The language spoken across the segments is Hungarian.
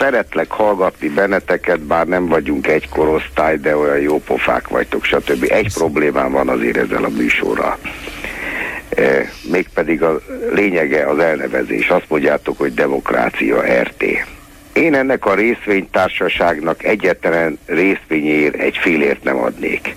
szeretlek hallgatni benneteket, bár nem vagyunk egy korosztály, de olyan jó pofák vagytok, stb. Egy problémám van azért ezzel a műsorral. Mégpedig a lényege az elnevezés. Azt mondjátok, hogy Demokrácia RT. Én ennek a részvénytársaságnak egyetlen részvényéért egy fillért nem adnék.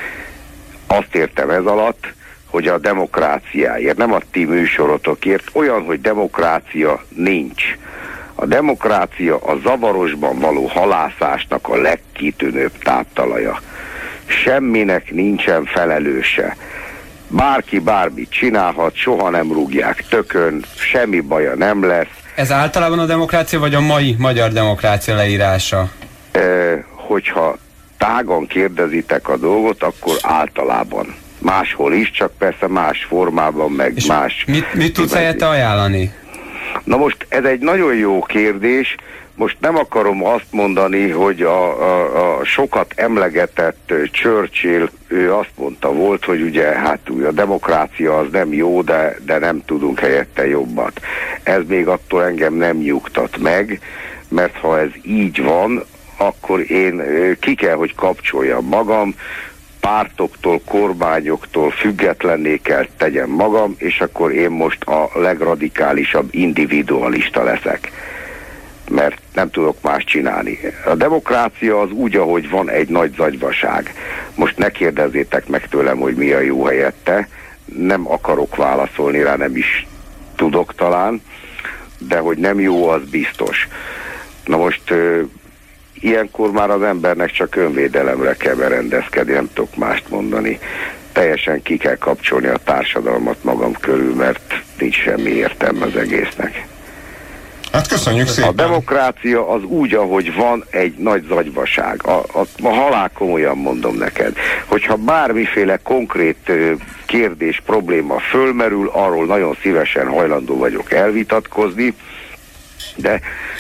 Azt értem ez alatt, hogy a demokráciáért, nem a ti műsorotokért, olyan, hogy demokrácia nincs. A demokrácia a zavarosban való halászásnak a legkitűnőbb táptalaja. Semminek nincsen felelőse. Bárki bármit csinálhat, soha nem rúgják tökön, semmi baja nem lesz. Ez általában a demokrácia, vagy a mai magyar demokrácia leírása? Hogyha tágan kérdezitek a dolgot, akkor általában. Máshol is, csak persze más formában, meg és más... Mit tudsz helyette ajánlani? Na most ez egy nagyon jó kérdés. Most nem akarom azt mondani, hogy a sokat emlegetett Churchill, ő azt mondta volt, hogy ugye hát a demokrácia az nem jó, de nem tudunk helyette jobbat. Ez még attól engem nem nyugtat meg, mert ha ez így van, akkor én ki kell, hogy kapcsoljam magam, pártoktól, kormányoktól függetlenné kell tegyem magam, és akkor én most a legradikálisabb individualista leszek. Mert nem tudok más csinálni. A demokrácia az úgy, ahogy van, egy nagy zagyvaság. Most ne kérdezzétek meg tőlem, hogy mi a jó helyette. Nem akarok válaszolni rá, nem is tudok talán, de hogy nem jó, az biztos. Na most ilyenkor már az embernek csak önvédelemre kell berendezkedni, nem tudok mást mondani. Teljesen ki kell kapcsolni a társadalmat magam körül, mert nincs semmi értelme az egésznek. Hát köszönjük szépen. A demokrácia az úgy, ahogy van, egy nagy zagyvaság. A halál komolyan mondom neked, hogyha bármiféle konkrét kérdés, probléma fölmerül, arról nagyon szívesen hajlandó vagyok elvitatkozni, de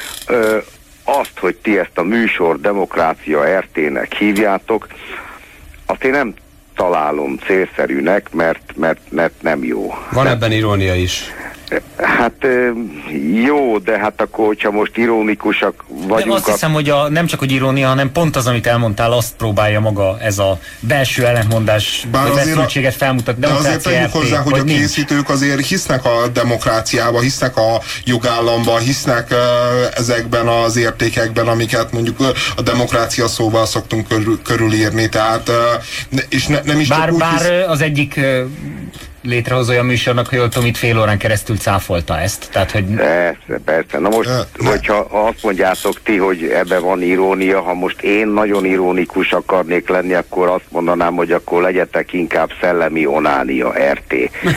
azt, hogy ti ezt a műsor Demokrácia RT-nek hívjátok, azt én nem találom célszerűnek, mert nem jó. Van ebben irónia is. Hát jó, de hát akkor, hogyha most ironikusak vagyunk... De azt hiszem, hogy nem csak hogy irónia, hanem pont az, amit elmondtál, azt próbálja maga ez a belső ellentmondás, vagy feszültséget felmutatni. De azért tegyük hozzá, hogy a készítők azért hisznek a demokráciába, hisznek a jogállamba, hisznek ezekben az értékekben, amiket mondjuk a demokrácia szóval szoktunk körülírni, tehát és nem is bár az egyik létrehozója a műsornak, hogy jól tudom, itt fél órán keresztül cáfolta ezt. Tehát, hogy... Persze. Na most, hogyha azt mondjátok ti, hogy ebben van irónia, ha most én nagyon ironikus akarnék lenni, akkor azt mondanám, hogy akkor legyetek inkább szellemi onánia RT.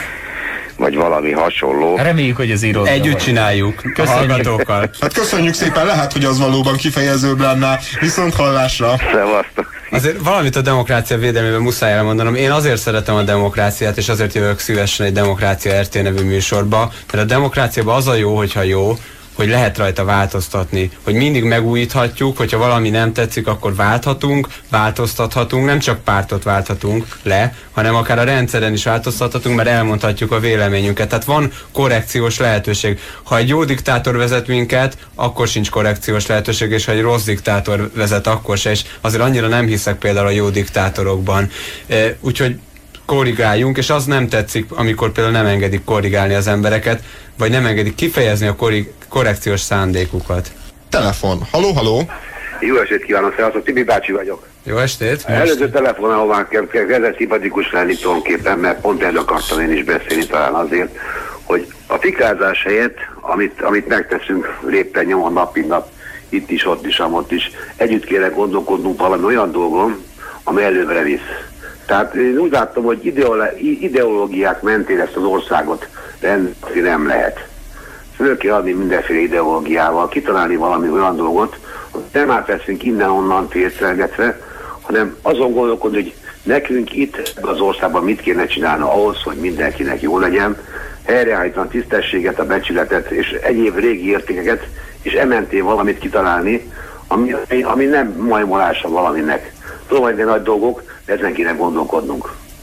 Vagy valami hasonló. Reméljük, hogy az irónia. Együtt csináljuk. A hallgatókkal. Hát köszönjük szépen, lehet, hogy az valóban kifejezőbb lenne. Viszont hallásra. Szevasztok. Azért valamit a demokrácia védelmében muszáj elmondanom. Én azért szeretem a demokráciát, és azért jövök szívesen egy Demokrácia RT nevű műsorba, mert a demokráciában az a jó, hogyha jó, hogy lehet rajta változtatni, hogy mindig megújíthatjuk, hogyha valami nem tetszik, akkor válthatunk, változtathatunk, nem csak pártot válthatunk le, hanem akár a rendszeren is változtathatunk, mert elmondhatjuk a véleményünket. Tehát van korrekciós lehetőség. Ha egy jó diktátor vezet minket, akkor sincs korrekciós lehetőség, és ha egy rossz diktátor vezet, akkor se, és azért annyira nem hiszek például a jó diktátorokban. Úgyhogy korrigáljunk, és az nem tetszik, amikor például nem engedik korrigálni az embereket, vagy nem engedik kifejezni a korrekciós szándékukat. Telefon. Halló? Jó estét kívánok, szevasztok, Tibi bácsi vagyok. Jó estét! Előző telefonálóban kezdett szimpatikus lenni tulajdonképpen, mert pont erről akartam én is beszélni talán azért, hogy a fikázás helyett, amit megteszünk lépten nyomon nap, mint nap, itt is, ott is, amott is, együtt kéne gondolkodnunk valami olyan dolgon, ami előbbre visz. Tehát én úgy láttam, hogy ideológiák mentén ezt az országot rendezni nem lehet. Föl kell adni mindenféle ideológiával, kitalálni valami olyan dolgot, hogy nem átveszünk innen-onnan tércelgetve, hanem azon gondolkodni, hogy nekünk itt az országban mit kéne csinálni ahhoz, hogy mindenkinek jó legyen, helyreállítani a tisztességet, a becsületet és egyéb régi értékeket, és ementén valamit kitalálni, ami nem majmolása valaminek. Tudom, hogy nagy dolgok, de ezen kéne gondolkodnunk.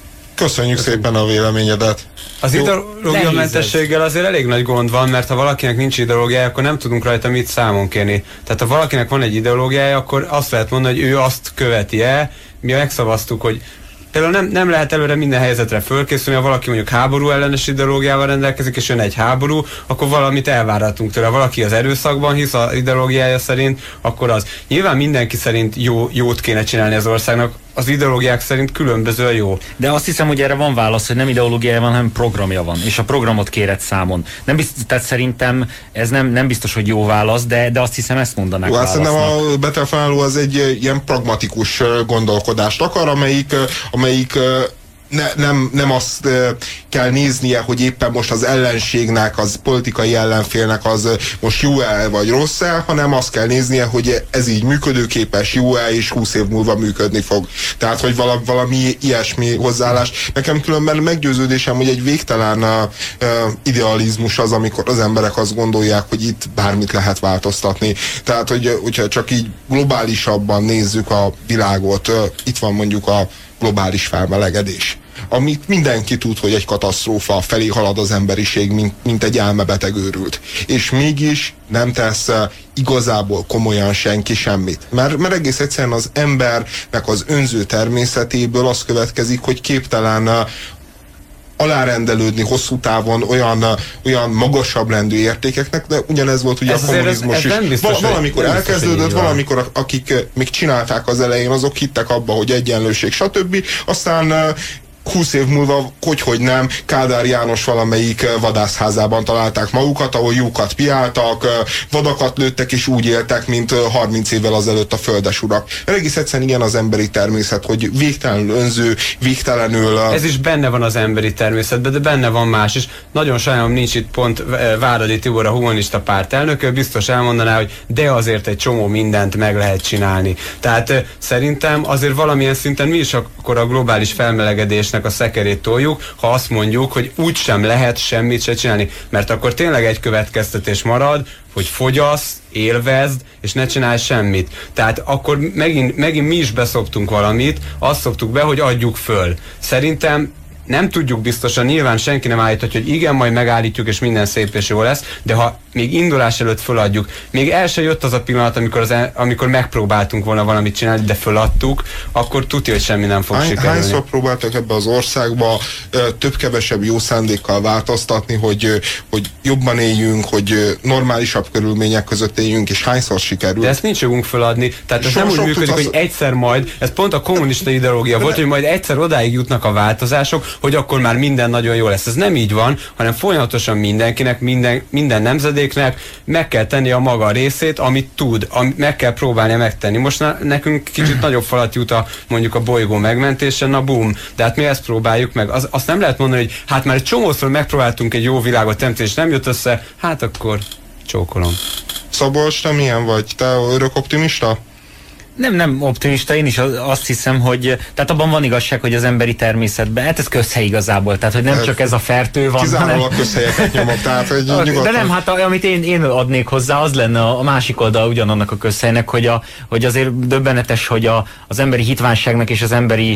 Köszönjük szépen a véleményedet. Az ideológiamentességgel azért elég nagy gond van, mert ha valakinek nincs ideológiája, akkor nem tudunk rajta mit számon kérni. Tehát ha valakinek van egy ideológiája, akkor azt lehet mondani, hogy ő azt követi el. Mi megszavaztuk, hogy például nem lehet előre minden helyzetre fölkészülni, ha valaki mondjuk háború ellenes ideológiával rendelkezik, és jön egy háború, akkor valamit elvárhatunk tőle. Ha valaki az erőszakban hisz az ideológiája szerint, akkor az. Nyilván mindenki szerint jót kéne csinálni az országnak, az ideológiák szerint különböző a jó. De azt hiszem, hogy erre van válasz, hogy nem ideológiája van, hanem programja van, és a programot kéred számon. Tehát szerintem ez nem biztos, hogy jó válasz, de azt hiszem, ezt mondanák válasznak. Szerintem a betelefonáló az egy ilyen pragmatikus gondolkodást akar, amelyik nem azt kell néznie, hogy éppen most az ellenségnek, az politikai ellenfélnek az most jó-e vagy rossz-e, hanem azt kell néznie, hogy ez így működőképes, jó-e, és 20 év múlva működni fog. Tehát, hogy valami ilyesmi hozzáállás. Nekem különben meggyőződésem, hogy egy végtelen idealizmus az, amikor az emberek azt gondolják, hogy itt bármit lehet változtatni. Tehát, hogyha csak így globálisabban nézzük a világot, itt van mondjuk a globális felmelegedés, amit mindenki tud, hogy egy katasztrófa felé halad az emberiség, mint egy elmebeteg őrült. És mégis nem tesz igazából komolyan senki semmit. Mert egész egyszerűen az embernek az önző természetéből az következik, hogy képtelen alárendelődni hosszú távon olyan magasabb rendű értékeknek, de ugyanez volt ugye a kommunizmus is. Valamikor elkezdődött, valamikor akik még csinálták az elején, azok hittek abba, hogy egyenlőség, stb. Aztán 20 év múlva, hogy nem, Kádár János valamelyik vadászházában találták magukat, ahol lyukat piáltak, vadakat lőttek, és úgy éltek, mint 30 évvel azelőtt a földesurak. Egész egyszerűen ilyen az emberi természet, hogy végtelenül önző, végtelenül... Ez is benne van az emberi természetben, de benne van más is. Nagyon sajnálom, nincs itt pont Váradi Tibor, a Humanista Párt elnöke, biztos elmondaná, hogy de azért egy csomó mindent meg lehet csinálni. Tehát szerintem azért valamilyen szinten mi is akkor a globális felmelegedés a szekerét toljuk, ha azt mondjuk, hogy úgysem lehet semmit se csinálni. Mert akkor tényleg egy következtetés marad, hogy fogyasz, élvezd, és ne csinálj semmit. Tehát akkor megint mi is beszoptunk valamit, azt szoptuk be, hogy adjuk föl. Szerintem nem tudjuk biztosan, nyilván senki nem állíthatja, hogy igen, majd megállítjuk, és minden szép és jó lesz, de ha még indulás előtt föladjuk, még el se jött az a pillanat, amikor megpróbáltunk volna valamit csinálni, de föladtuk, akkor tudja, hogy semmi nem fog sikerülni. Hányszor próbáltak ebbe az országba több-kevesebb jó szándékkal változtatni, hogy jobban éljünk, hogy normálisabb körülmények között éljünk, és hányszor sikerült? De ezt nincs jogunk föladni, tehát ez nem úgy működik, hogy egyszer majd, ez pont a kommunista ideológia volt, hogy majd egyszer odáig jutnak a változások, hogy akkor már minden nagyon jó lesz. Ez nem így van, hanem folyamatosan mindenkinek, minden nemzedéknek meg kell tenni a maga részét, amit tud, meg kell próbálnia megtenni. Most nekünk kicsit nagyobb falat jut mondjuk a bolygó megmentése, na bum, de hát mi ezt próbáljuk meg. Azt nem lehet mondani, hogy hát már egy csomószor megpróbáltunk egy jó világot teremteni, és nem jött össze, hát akkor csókolom. Szabolcs, te milyen vagy? Te örök optimista? Nem optimista, én is azt hiszem, hogy tehát abban van igazság, hogy az emberi természetben, hát ez közhely igazából, tehát hogy nem csak ez a fertő van. Kizárólag közhelyeket nyomok, tehát hogy nyugodtan. De nem, hát amit én adnék hozzá, az lenne a másik oldal ugyanannak a közhelynek, hogy azért döbbenetes, hogy az emberi hitvánságnak és az emberi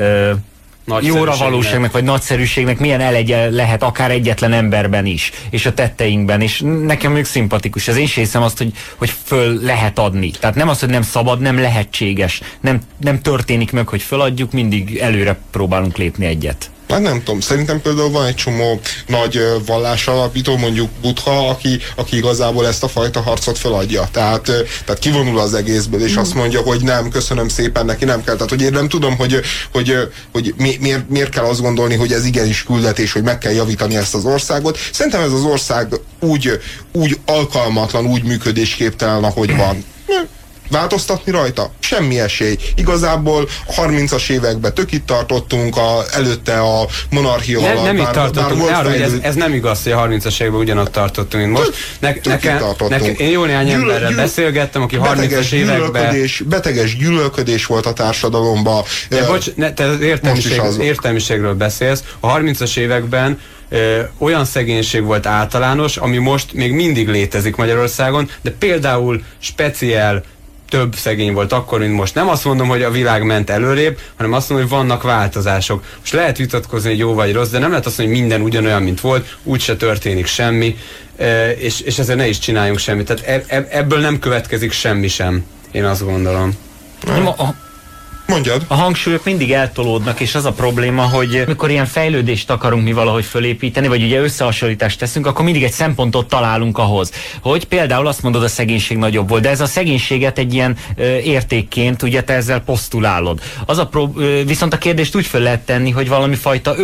jóra valóságnak, vagy nagyszerűségnek milyen elegye lehet akár egyetlen emberben is, és a tetteinkben, és nekem még szimpatikus. Ez én sem hiszem azt, hogy föl lehet adni. Tehát nem az, hogy nem szabad, nem lehetséges. Nem történik meg, hogy föladjuk, mindig előre próbálunk lépni egyet. Hát nem tudom, szerintem például van egy csomó nagy vallásalapító, mondjuk Buddha, aki igazából ezt a fajta harcot feladja. Tehát kivonul az egészből, és azt mondja, hogy nem, köszönöm szépen, neki nem kell. Tehát, hogy én nem tudom, hogy miért kell azt gondolni, hogy ez igenis küldetés, hogy meg kell javítani ezt az országot. Szerintem ez az ország úgy alkalmatlan, úgy működésképtelen, ahogy van. Változtatni rajta? Semmi esély. Igazából a 30-as években tök itt tartottunk, előtte a monarchia alatt. Nem itt tartottunk, ez nem igaz, hogy a 30-as években ugyanott tartottunk, mint most. Én jó néhány emberrel beszélgettem, aki 30-as években... Beteges gyűlölködés volt a társadalomban. De bocs, te értelmiségről beszélsz. A 30-as években olyan szegénység volt általános, ami most még mindig létezik Magyarországon, de például speciál több szegény volt akkor, mint most. Nem azt mondom, hogy a világ ment előrébb, hanem azt mondom, hogy vannak változások. Most lehet vitatkozni, hogy jó vagy rossz, de nem lehet azt mondani, hogy minden ugyanolyan, mint volt, úgyse történik semmi, és ezért ne is csináljunk semmit. Tehát ebből nem következik semmi sem, én azt gondolom. Mondjad. A hangsúlyok mindig eltolódnak, és az a probléma, hogy mikor ilyen fejlődést akarunk mi valahogy fölépíteni, vagy ugye összehasonlítást teszünk, akkor mindig egy szempontot találunk ahhoz, hogy például azt mondod, a szegénység nagyobb volt, de ez a szegénységet egy ilyen értékként, ugye te ezzel posztulálod. Viszont a kérdést úgy föl lehet tenni, hogy valami fajta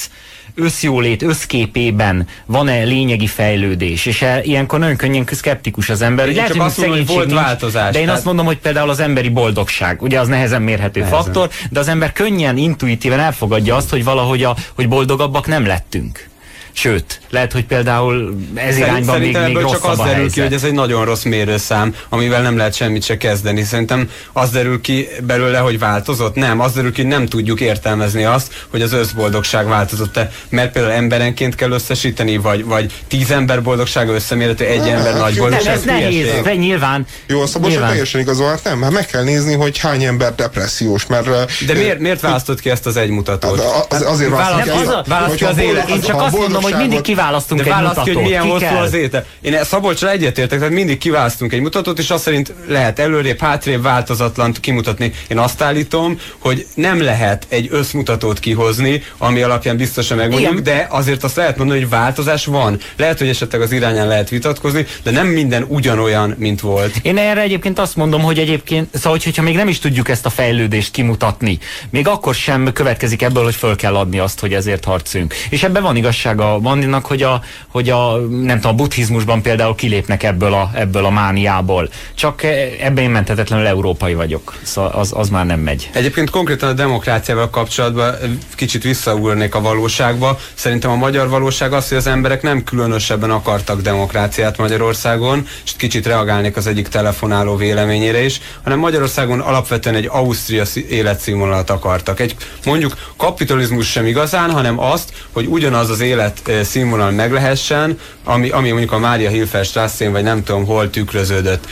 összjólét, összképében van-e lényegi fejlődés, és ilyenkor nagyon könnyen szkeptikus az ember. Én csak azt mondom, hogy volt változás. De én azt mondom, hogy például az emberi boldogság, ugye az nehezen mérhető faktor, de az ember könnyen, intuitíven elfogadja azt, hogy valahogy hogy boldogabbak nem lettünk. Sőt, lehet, hogy például ez irányban még rosszabb csak az derül ki, hogy ez egy nagyon rossz mérőszám, amivel nem lehet semmit se kezdeni. Szerintem az derül ki belőle, hogy változott? Nem. Az derül ki, hogy nem tudjuk értelmezni azt, hogy az összboldogság változott-e. Mert például emberenként kell összesíteni, vagy 10 ember boldogsága összemérhető, egy ember nagy boldogság. Ez nehéz, de nyilván. Jó, a Szabolcs teljesen igazol, nem, hát meg kell nézni, hogy hány ember depressziós, mert... De miért választott ki ezt az egy mutatót? Azért választ ki az élet. Én csak azt mondom, hogy mindig kiválasztunk egy mutatót. Ki, hogy milyen hosszú az étel. Én Szabolcsra egyetértek, tehát mindig kiválasztunk egy mutatót, és azt szerint lehet előrébb, hátrébb, változatlant kimutatni. Én azt állítom, hogy nem lehet egy összmutatót kihozni, ami alapján biztosan megmondjuk, de azért azt lehet mondani, hogy változás van. Lehet, hogy esetleg az irányán lehet vitatkozni, de nem minden ugyanolyan, mint volt. Én erre egyébként azt mondom, hogy egyébként, szóval, hogyha még nem is tudjuk ezt a fejlődést kimutatni, még akkor sem következik ebből, hogy föl kell adni azt, hogy ezért harcoljunk. És ebben van igazsága Bandinak, hogy nem tudom, a buddhizmusban például kilépnek ebből a mániából. Csak ebben én menthetetlenül európai vagyok. Szóval az már nem megy. Egyébként konkrétan a demokráciával kapcsolatban kicsit visszaugornék a valóságba. Szerintem a magyar valóság az, hogy az emberek nem különösebben akartak demokráciát Magyarországon, és kicsit reagálnék az egyik telefonáló véleményére is, hanem Magyarországon alapvetően egy Ausztria életszínvonalat akartak. Egy mondjuk kapitalizmus sem igazán, hanem azt, hogy ugyanaz az élet színvonal meglehessen, ami mondjuk a Mária Hilfer-Strasszén, vagy nem tudom hol tükröződött.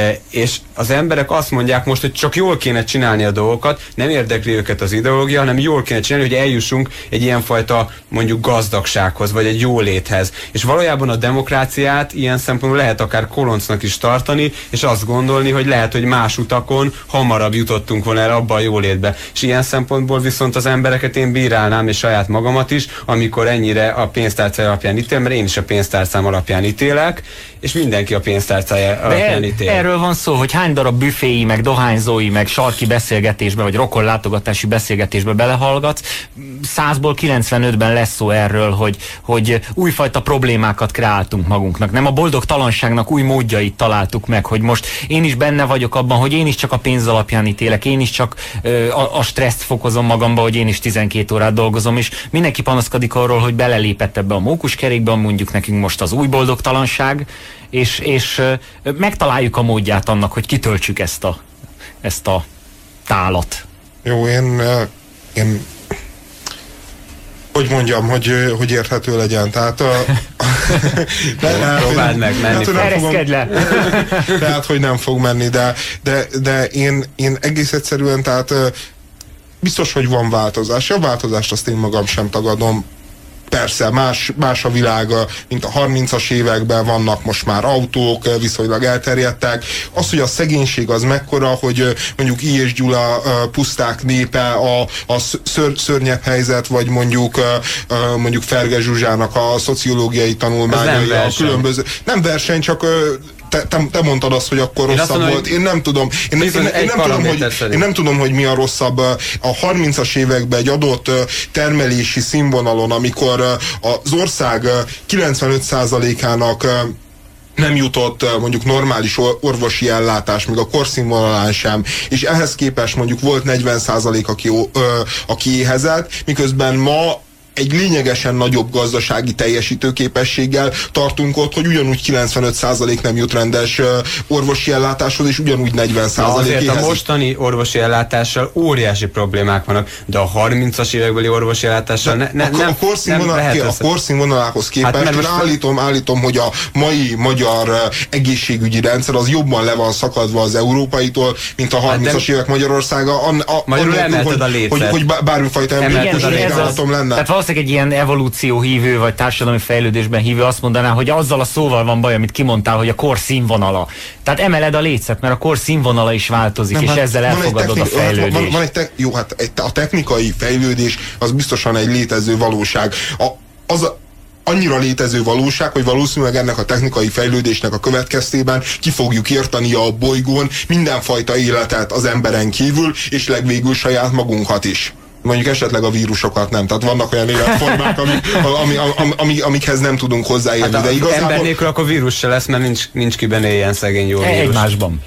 És az emberek azt mondják most, hogy csak jól kéne csinálni a dolgokat, nem érdekli őket az ideológia, hanem jól kéne csinálni, hogy eljussunk egy ilyenfajta mondjuk gazdagsághoz, vagy egy jóléthez. És valójában a demokráciát ilyen szempontból lehet akár koloncnak is tartani, és azt gondolni, hogy lehet, hogy más utakon hamarabb jutottunk volna el abba a jólétbe. És ilyen szempontból viszont az embereket én bírálnám, és saját magamat is, amikor ennyire a pénztárcája alapján ítél, mert én is a pénztárcám alapján ítélek, és mindenki a pénztárcája alapján ítél. Erről van szó, hogy hány darab büféi, meg dohányzói, meg sarki beszélgetésbe, vagy rokonlátogatási beszélgetésbe belehallgatsz. 100-ból 95-ben lesz szó erről, hogy újfajta problémákat kreáltunk magunknak. Nem a boldogtalanságnak új módjait találtuk meg, hogy most én is benne vagyok abban, hogy én is csak a pénz alapján ítélek, én is csak a stresszt fokozom magamba, hogy én is 12 órát dolgozom, és mindenki panaszkodik arról, hogy belelépett ebbe a mókuskerékbe, mondjuk nekünk most az új boldogtalanság, és megtaláljuk a módját annak, hogy kitöltsük ezt a tálat. Jó, én hogy mondjam, hogy érthető legyen. Tehát próbáld meg menni. Ereszkedj le! Tehát, hogy nem fog menni, de én egész egyszerűen, tehát biztos, hogy van változás. A változást azt én magam sem tagadom. Persze, más a világ, mint a 30-as években, vannak most már autók, viszonylag elterjedtek. Az, hogy a szegénység az mekkora, hogy mondjuk I. és Gyula puszták népe, a szörnyebb helyzet, vagy mondjuk Ferge Zsuzsának a szociológiai tanulmányai, a különböző... Nem verseny, csak... Te mondtad azt, hogy akkor rosszabb volt. Én nem tudom. Én nem tudom, hogy mi a rosszabb. A 30-as években egy adott termelési színvonalon, amikor az ország 95%-ának nem jutott mondjuk normális orvosi ellátás, még a korszínvonalán sem, és ehhez képest mondjuk volt 40% aki éhezett, miközben ma egy lényegesen nagyobb gazdasági teljesítőképességgel tartunk ott, hogy ugyanúgy 95% nem jut rendes orvosi ellátáshoz, és ugyanúgy 40% azért a mostani orvosi ellátással óriási problémák vannak, de a 30-as évekbeli orvosi ellátással a korszínvonalához képest hát, én állítom, hogy a mai magyar egészségügyi rendszer az jobban le van szakadva az európaitól, mint a 30-as évek Magyarországa. Magyarul emelted a lécet. Hogy bármifajta emberi lenne. Tehát valószínűleg egy ilyen evolúció hívő, vagy társadalmi fejlődésben hívő azt mondaná, hogy azzal a szóval van baj, amit kimondtál, hogy a kor színvonala. Tehát emeled a lécet, mert a kor színvonala is változik, és ezzel elfogadod a fejlődést. Jó, hát a technikai fejlődés az biztosan egy létező valóság. Annyira létező valóság, hogy valószínűleg ennek a technikai fejlődésnek a következtében ki fogjuk érteni a bolygón mindenfajta életet az emberen kívül, és legvégül saját magunkat is. Mondjuk esetleg a vírusokat nem. Tehát vannak olyan életformák, amikhez nem tudunk hozzáérni. Hát de igazából... ember nélkül akkor vírus se lesz, mert nincs kiben éljen szegény jó vírus. Egymásban.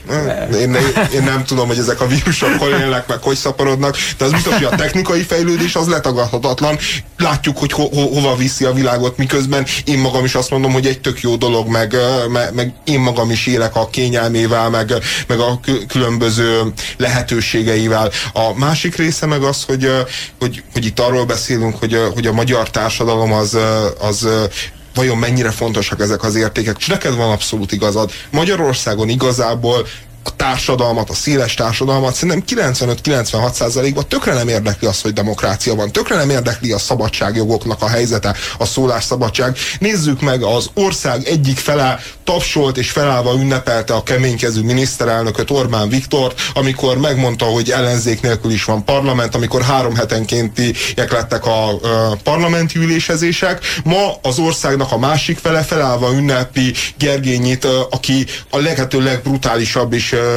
Én nem tudom, hogy ezek a vírusok hol élnek, meg hogy szaporodnak, de az biztos, hogy a technikai fejlődés az letagadhatatlan. Látjuk, hogy hova viszi a világot, miközben én magam is azt mondom, hogy egy tök jó dolog, meg én magam is élek a kényelmével, meg a különböző lehetőségeivel. A másik része meg az, hogy itt arról beszélünk, hogy a magyar társadalom az vajon mennyire fontosak ezek az értékek, és neked van abszolút igazad. Magyarországon igazából a társadalmat, a széles társadalmat szerintem 95-96%-ban tökre nem érdekli az, hogy demokrácia van, tökre nem érdekli a szabadságjogoknak a helyzete, a szólásszabadság. Nézzük meg, az ország egyik fele tapsolt és felállva ünnepelte a keménykezű miniszterelnököt, Orbán Viktort, amikor megmondta, hogy ellenzék nélkül is van parlament, amikor 3 hetenkéntiek lettek a parlamenti ülésezések. Ma az országnak a másik fele felállva ünnepi Gergényit, aki a lehető legbrutálisabb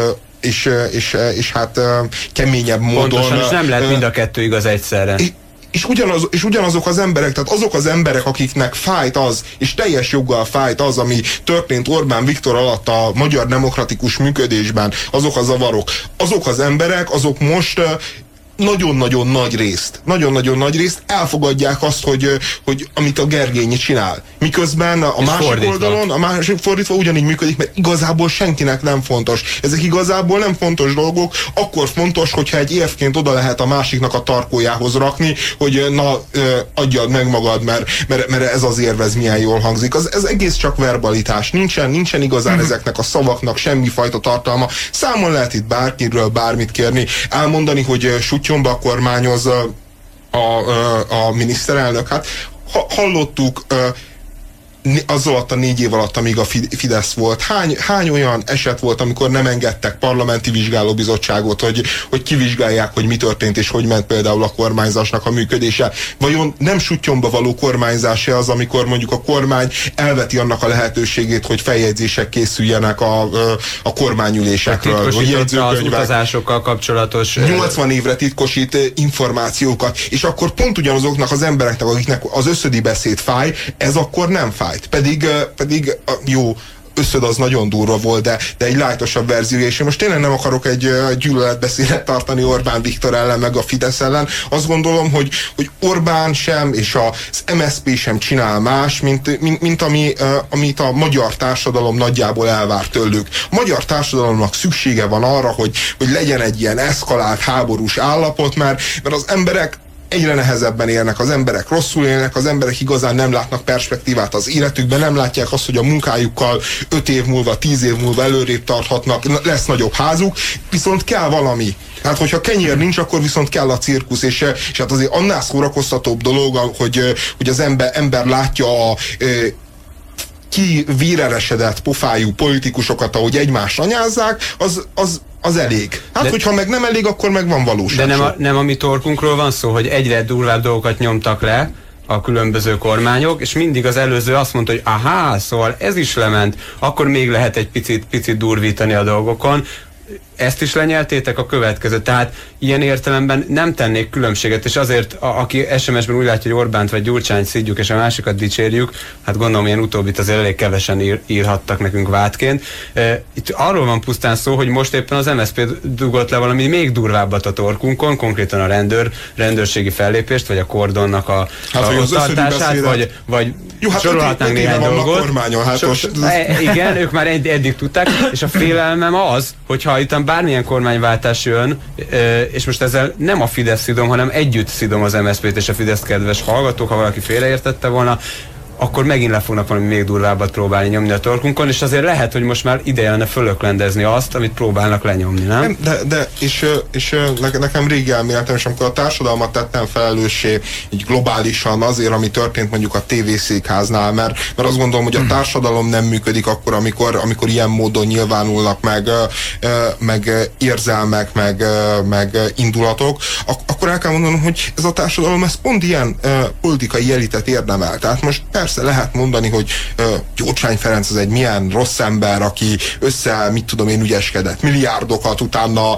és hát keményebb módon. Pontosan, és nem lehet mind a kettő igaz egyszerre. És ugyanazok az emberek, tehát azok az emberek, akiknek fájt az, és teljes joggal fájt az, ami történt Orbán Viktor alatt a magyar demokratikus működésben, azok a zavarok, azok az emberek, azok most nagyon-nagyon nagy részt elfogadják azt, hogy amit a Gergényi csinál. Miközben a másik oldalon, a másik fordítva ugyanígy működik, mert igazából senkinek nem fontos. Ezek igazából nem fontos dolgok, akkor fontos, hogyha egy érvként oda lehet a másiknak a tarkójához rakni, hogy adjad meg magad, mert ez az érv, ez milyen jól hangzik. Ez egész csak verbalitás. Nincsen igazán ezeknek a szavaknak semmifajta tartalma. Számon lehet itt bárkiről bármit kérni, elmondani, hogy sutyomba kormányoz a miniszterelnök. Hát hallottuk az alatt a 4 év alatt, amíg a Fidesz volt. Hány olyan eset volt, amikor nem engedtek parlamenti vizsgálóbizottságot, hogy kivizsgálják, hogy mi történt és hogy ment például a kormányzásnak a működése. Vajon nem sutyomba való kormányzás-e az, amikor mondjuk a kormány elveti annak a lehetőségét, hogy feljegyzések készüljenek a kormányülésekről, vagy jegyzőkönyvek. Az utazásokkal kapcsolatos 80 évre titkosít információkat, és akkor pont ugyanazoknak az embereknek, akiknek az összödi beszéd fáj, ez akkor nem fáj. Pedig jó, összöd az nagyon durva volt, de egy lájtosabb verzió, és én most tényleg nem akarok egy gyűlöletbeszédet tartani Orbán Viktor ellen, meg a Fidesz ellen. Azt gondolom, hogy Orbán sem, és az MSZP sem csinál más, mint amit a magyar társadalom nagyjából elvár tőlük. A magyar társadalomnak szüksége van arra, hogy legyen egy ilyen eszkalált háborús állapot, mert az emberek egyre nehezebben élnek, az emberek rosszul élnek, az emberek igazán nem látnak perspektívát az életükben, nem látják azt, hogy a munkájukkal 5 év múlva, 10 év múlva előrébb tarthatnak, lesz nagyobb házuk, viszont kell valami. Hát, hogyha kenyér nincs, akkor viszont kell a cirkusz, és hát azért annál szórakoztatóbb dolog, hogy az ember látja a kivéreresedett pofájú politikusokat, ahogy egymást anyázzák, az elég. Hát, hogyha meg nem elég, akkor meg van valóság. De nem a mi torkunkról van szó, hogy egyre durvább dolgokat nyomtak le a különböző kormányok, és mindig az előző azt mondta, hogy szóval ez is lement, akkor még lehet egy picit durvítani a dolgokon. ezt is lenyeltétek, a következő. Tehát ilyen értelemben nem tennék különbséget, és azért, aki SMS-ben úgy látja, hogy Orbánt vagy Gyurcsányt szidjuk, és a másikat dicsérjük, hát gondolom, ilyen utóbbit azért elég kevesen írhattak nekünk vádként. Itt arról van pusztán szó, hogy most éppen az MSZP dugott le valami még durvábbat a torkunkon, konkrétan a rendőrségi fellépést, vagy a kordonnak a tartását, vagy jó, hát sorolhatnánk néhány dolgot. Kormányon, hát igen, ők már eddig tudták, és a félelmem az, hogyha itt bármilyen kormányváltás jön, és most ezzel nem a Fidesz szidom, hanem együtt szidom az MSZP-t és a Fidesz kedves hallgatók, ha valaki félreértette volna, akkor megint le fognak valami még durvábbat próbálni nyomni a torkunkon, és azért lehet, hogy most már ideje lenne fölöklendezni azt, amit próbálnak lenyomni, nem? És nekem régi elméletem, és amikor a társadalmat tettem felelőssé így globálisan azért, ami történt mondjuk a tévészékháznál, mert azt gondolom, hogy a társadalom nem működik akkor, amikor ilyen módon nyilvánulnak meg érzelmek, meg indulatok, akkor el kell mondanom, hogy ez a társadalom, ez pont ilyen politikai elitet érdemel. Tehát most persze lehet mondani, hogy Gyurcsány Ferenc az egy milyen rossz ember, aki mit tudom én, ügyeskedett milliárdokat, utána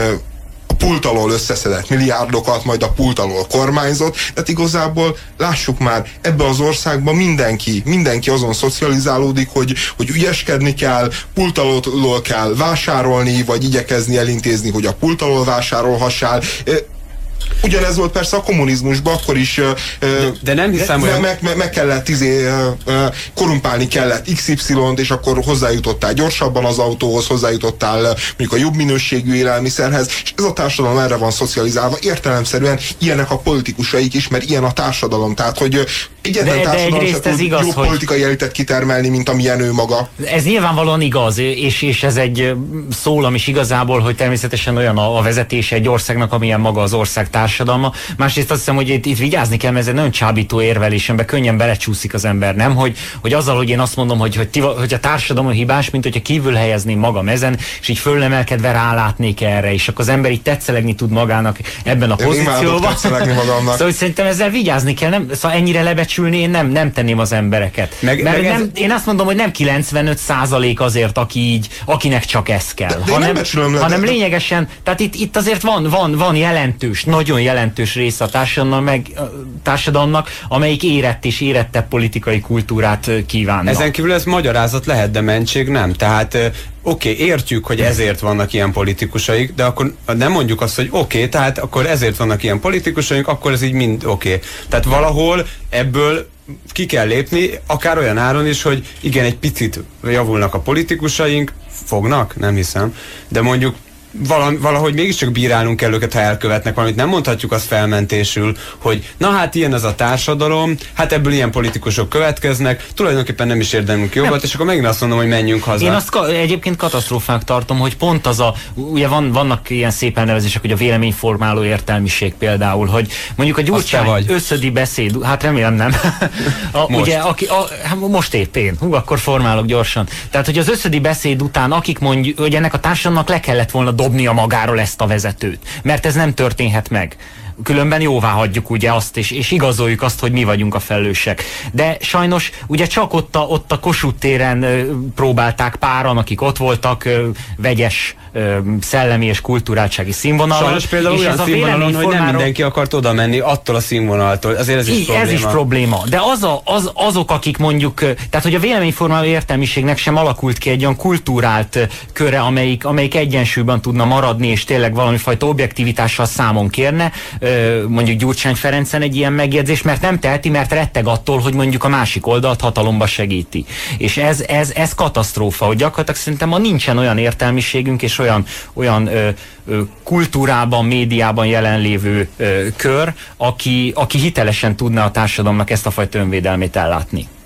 a pult alól összeszedett milliárdokat, majd a pult alól kormányzott, tehát igazából lássuk már, ebbe az országban mindenki azon szocializálódik, hogy ügyeskedni kell, pult alól kell vásárolni, vagy igyekezni elintézni, hogy a pult alól vásárolhassál. Ugyanez volt persze a kommunizmusban, akkor is de nem hiszem, hogy meg kellett korumpálni kellett XY-t, és akkor hozzájutottál gyorsabban az autóhoz, hozzájutottál mondjuk a jobb minőségű élelmiszerhez, és ez a társadalom erre van szocializálva. Értelemszerűen ilyenek a politikusaik is, mert ilyen a társadalom. Tehát, hogy egyetlen társadalom se tud jobb politikai elitet kitermelni, mint amilyen ő maga. Ez nyilvánvalóan igaz, és ez egy szólam is igazából, hogy természetesen olyan a vezetése egy országnak, amilyen maga az ország társadalma. Másrészt azt hiszem, hogy itt vigyázni kell, mert ez egy nagyon csábító érvelésembe könnyen belecsúszik az ember, nem? Hogy azzal, hogy én azt mondom, hogy a társadalom hibás, mint hogyha kívül helyezném magam ezen, és így fölemelkedve rálátnék erre, és akkor az ember így tetszelegni tud magának ebben a pozícióban. Szóval szerintem ezzel vigyázni kell, nem? Szóval ennyire lebecsülni én nem tenném az embereket. Én azt mondom, hogy nem 95% azért, akinek csak ez kell, hanem lényegesen, tehát itt azért van jelentős, nagyon jelentős része a társadalomnak, amelyik érett és érettebb politikai kultúrát kívánna. Ezen kívül ez magyarázat lehet, de mentség nem. Tehát oké, értjük, hogy ezért vannak ilyen politikusaik, de akkor nem mondjuk azt, hogy oké, tehát akkor ezért vannak ilyen politikusaink, akkor ez így mind oké. Tehát valahol ebből ki kell lépni, akár olyan áron is, hogy igen, egy picit javulnak a politikusaink, fognak, nem hiszem, de mondjuk valahogy mégiscsak bírálnunk kell őket, ha elkövetnek valamit. Nem mondhatjuk azt felmentésül, hogy na hát ilyen az a társadalom, hát ebből ilyen politikusok következnek, tulajdonképpen nem is érdemünk jobbat, és akkor megint azt mondom, hogy menjünk haza. Én azt egyébként katasztrófának tartom, hogy pont az ugye vannak ilyen szép elnevezések, hogy a véleményformáló értelmiség például, hogy mondjuk a Gyurcsány összödi beszéd, hát remélem nem. Most épp én. Akkor formálok gyorsan. Tehát, hogy az összödi beszéd után, akik mondjuk, hogy ennek a társadalomnak le kellett volna dobnia magáról ezt a vezetőt. Mert ez nem történhet meg. Különben jóvá hagyjuk ugye azt, és igazoljuk azt, hogy mi vagyunk a felelősek. De sajnos ugye csak ott a Kossuth téren próbálták páran, akik ott voltak, vegyes szellemi és kulturáltsági színvonalon. Sajnos például olyan színvonalon, hogy nem mindenki akart oda menni attól a színvonaltól. Azért ez is probléma. Ez is probléma. De azok, akik mondjuk, tehát hogy a véleményformáló értelmiségnek sem alakult ki egy olyan kultúrált köre, amelyik egyensúlyban tudna maradni, és tényleg valamifajta objektivitással számon kérne, mondjuk Gyurcsány Ferencen egy ilyen megjegyzés, mert nem teheti, mert retteg attól, hogy mondjuk a másik oldalt hatalomba segíti. És ez katasztrófa, hogy gyakorlatilag szerintem ma nincsen olyan értelmiségünk, és olyan kultúrában, médiában jelenlévő kör, aki hitelesen tudna a társadalomnak ezt a fajta önvédelmét ellátni.